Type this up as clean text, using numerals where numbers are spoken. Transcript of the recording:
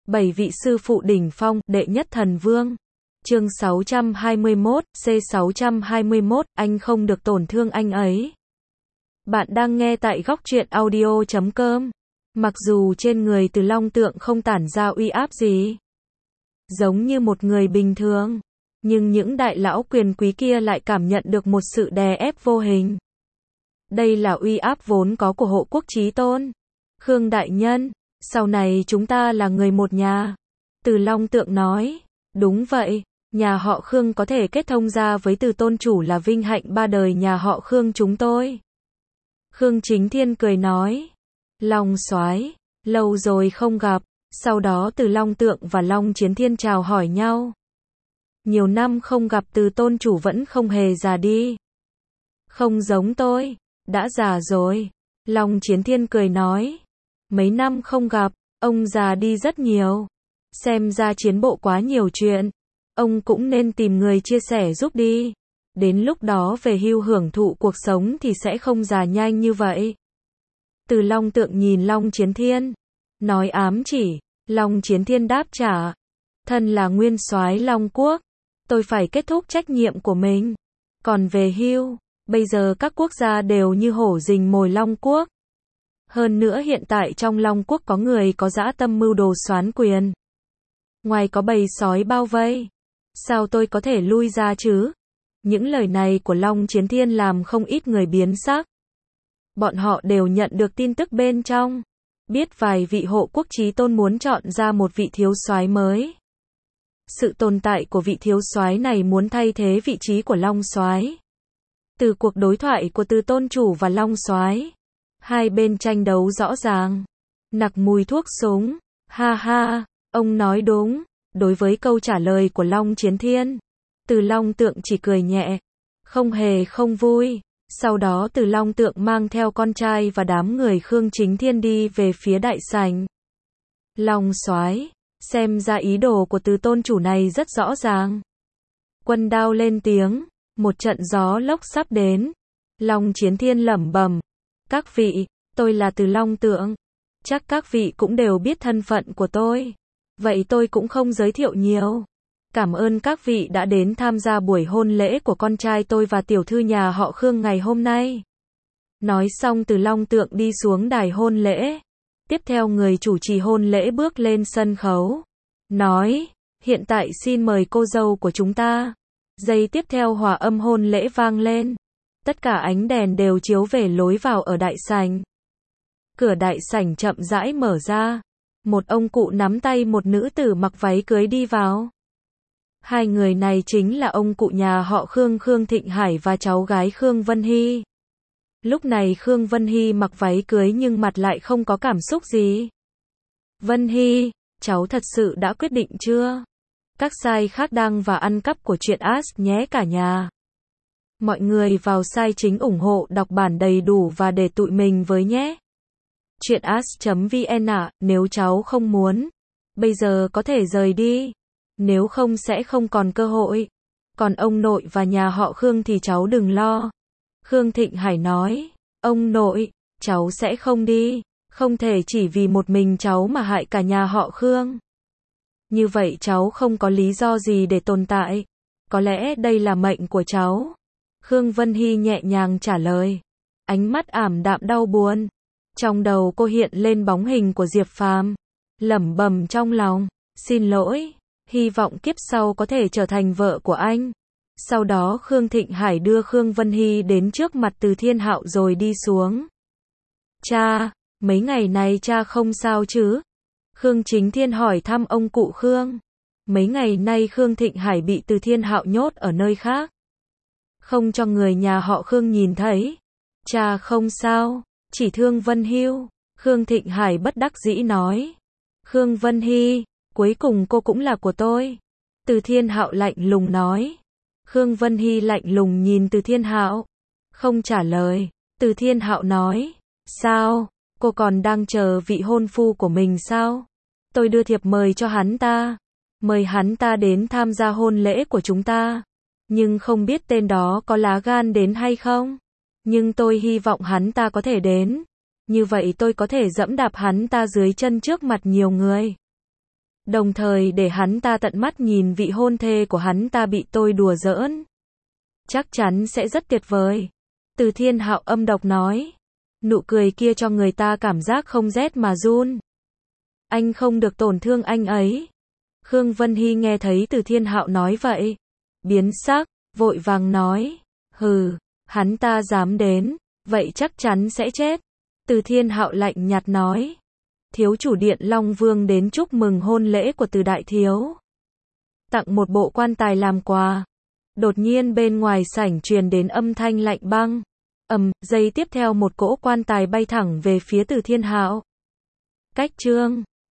7 vị sư phụ đỉnh phong, đệ nhất thần vương. Chương 621, C621, anh không được tổn thương anh ấy. Bạn đang nghe tại góc truyện audio.com. Mặc dù trên người Từ Long Tượng không tản ra uy áp gì, giống như một người bình thường, nhưng những đại lão quyền quý kia lại cảm nhận được một sự đè ép vô hình. Đây là uy áp vốn có của hộ quốc chí tôn. Khương đại nhân, sau này chúng ta là người một nhà. Từ Long Tượng nói, đúng vậy, nhà họ Khương có thể kết thông ra với Từ tôn chủ là vinh hạnh ba đời nhà họ Khương chúng tôi. Khương Chính Thiên cười nói, Long soái, lâu rồi không gặp. Sau đó Từ Long Tượng và Long Chiến Thiên chào hỏi nhau. Nhiều năm không gặp, Từ tôn chủ vẫn không hề già đi. Không giống tôi, đã già rồi. Long Chiến Thiên cười nói, mấy năm không gặp, ông già đi rất nhiều. Xem ra chiến bộ quá nhiều chuyện, ông cũng nên tìm người chia sẻ giúp đi. Đến lúc đó về hưu hưởng thụ cuộc sống thì sẽ không già nhanh như vậy. Từ Long Tượng nhìn Long Chiến Thiên, nói ám chỉ. Long Chiến Thiên đáp trả, thân là nguyên soái Long Quốc, tôi phải kết thúc trách nhiệm của mình. Còn về hưu, bây giờ các quốc gia đều như hổ rình mồi Long Quốc. Hơn nữa hiện tại trong Long Quốc có người có dã tâm mưu đồ soán quyền. Ngoài có bầy sói bao vây, sao tôi có thể lui ra chứ? Những lời này của Long Chiến Thiên làm không ít người biến sắc. Bọn họ đều nhận được tin tức bên trong, biết vài vị hộ quốc chí tôn muốn chọn ra một vị thiếu soái mới. Sự tồn tại của vị thiếu soái này muốn thay thế vị trí của Long soái. Từ cuộc đối thoại của Từ tôn chủ và Long soái, hai bên tranh đấu rõ ràng, nặc mùi thuốc súng. Ha ha, ông nói đúng. Đối với câu trả lời của Long Chiến Thiên, Từ Long Tượng chỉ cười nhẹ, không hề không vui. Sau đó Từ Long Tượng mang theo con trai và đám người Khương Chính Thiên đi về phía đại sảnh. Long soái, xem ra ý đồ của Từ tôn chủ này rất rõ ràng. Quân đao lên tiếng, một trận gió lốc sắp đến. Long Chiến Thiên lẩm bẩm, các vị, tôi là Từ Long Tượng. Chắc các vị cũng đều biết thân phận của tôi. Vậy tôi cũng không giới thiệu nhiều. Cảm ơn các vị đã đến tham gia buổi hôn lễ của con trai tôi và tiểu thư nhà họ Khương ngày hôm nay. Nói xong Từ Long Tượng đi xuống đài hôn lễ. Tiếp theo người chủ trì hôn lễ bước lên sân khấu. Nói, hiện tại xin mời cô dâu của chúng ta. Giây tiếp theo hòa âm hôn lễ vang lên. Tất cả ánh đèn đều chiếu về lối vào ở đại sảnh. Cửa đại sảnh chậm rãi mở ra. Một ông cụ nắm tay một nữ tử mặc váy cưới đi vào. Hai người này chính là ông cụ nhà họ Khương, Khương Thịnh Hải và cháu gái Khương Vân Hy. Lúc này Khương Vân Hy mặc váy cưới nhưng mặt lại không có cảm xúc gì. Vân Hy, cháu thật sự đã quyết định chưa? Các sai khác đăng và ăn cắp của truyện As nhé cả nhà. Mọi người vào sai chính ủng hộ đọc bản đầy đủ và để tụi mình với nhé. Truyện As.vn ạ, nếu cháu không muốn, bây giờ có thể rời đi. Nếu không sẽ không còn cơ hội. Còn ông nội và nhà họ Khương thì cháu đừng lo. Khương Thịnh Hải nói, ông nội, cháu sẽ không đi. Không thể chỉ vì một mình cháu mà hại cả nhà họ Khương. Như vậy cháu không có lý do gì để tồn tại. Có lẽ đây là mệnh của cháu. Khương Vân Hy nhẹ nhàng trả lời. Ánh mắt ảm đạm đau buồn. Trong đầu cô hiện lên bóng hình của Diệp Phàm. Lẩm bẩm trong lòng, xin lỗi. Hy vọng kiếp sau có thể trở thành vợ của anh. Sau đó Khương Thịnh Hải đưa Khương Vân Hy đến trước mặt Từ Thiên Hạo rồi đi xuống. Cha, mấy ngày này cha không sao chứ? Khương Chính Thiên hỏi thăm ông cụ Khương. Mấy ngày nay Khương Thịnh Hải bị Từ Thiên Hạo nhốt ở nơi khác, không cho người nhà họ Khương nhìn thấy. Cha không sao, chỉ thương Vân Hy. Khương Thịnh Hải bất đắc dĩ nói. Khương Vân Hy, cuối cùng cô cũng là của tôi. Từ Thiên Hạo lạnh lùng nói. Khương Vân Hy lạnh lùng nhìn Từ Thiên Hạo, không trả lời. Từ Thiên Hạo nói, sao, cô còn đang chờ vị hôn phu của mình sao? Tôi đưa thiệp mời cho hắn ta, mời hắn ta đến tham gia hôn lễ của chúng ta. Nhưng không biết tên đó có lá gan đến hay không? Nhưng tôi hy vọng hắn ta có thể đến. Như vậy tôi có thể dẫm đạp hắn ta dưới chân trước mặt nhiều người. Đồng thời để hắn ta tận mắt nhìn vị hôn thê của hắn ta bị tôi đùa giỡn. Chắc chắn sẽ rất tuyệt vời. Từ Thiên Hạo âm độc nói. Nụ cười kia cho người ta cảm giác không rét mà run. Anh không được tổn thương anh ấy. Khương Vân Hy nghe thấy Từ Thiên Hạo nói vậy. Biến sắc, vội vàng nói. Hừ, hắn ta dám đến, vậy chắc chắn sẽ chết. Từ Thiên Hạo lạnh nhạt nói. Thiếu chủ điện Long Vương đến chúc mừng hôn lễ của Từ đại thiếu. Tặng một bộ quan tài làm quà. Đột nhiên bên ngoài sảnh truyền đến âm thanh lạnh băng. Giây tiếp theo một cỗ quan tài bay thẳng về phía Từ Thiên Hạo. Cách chương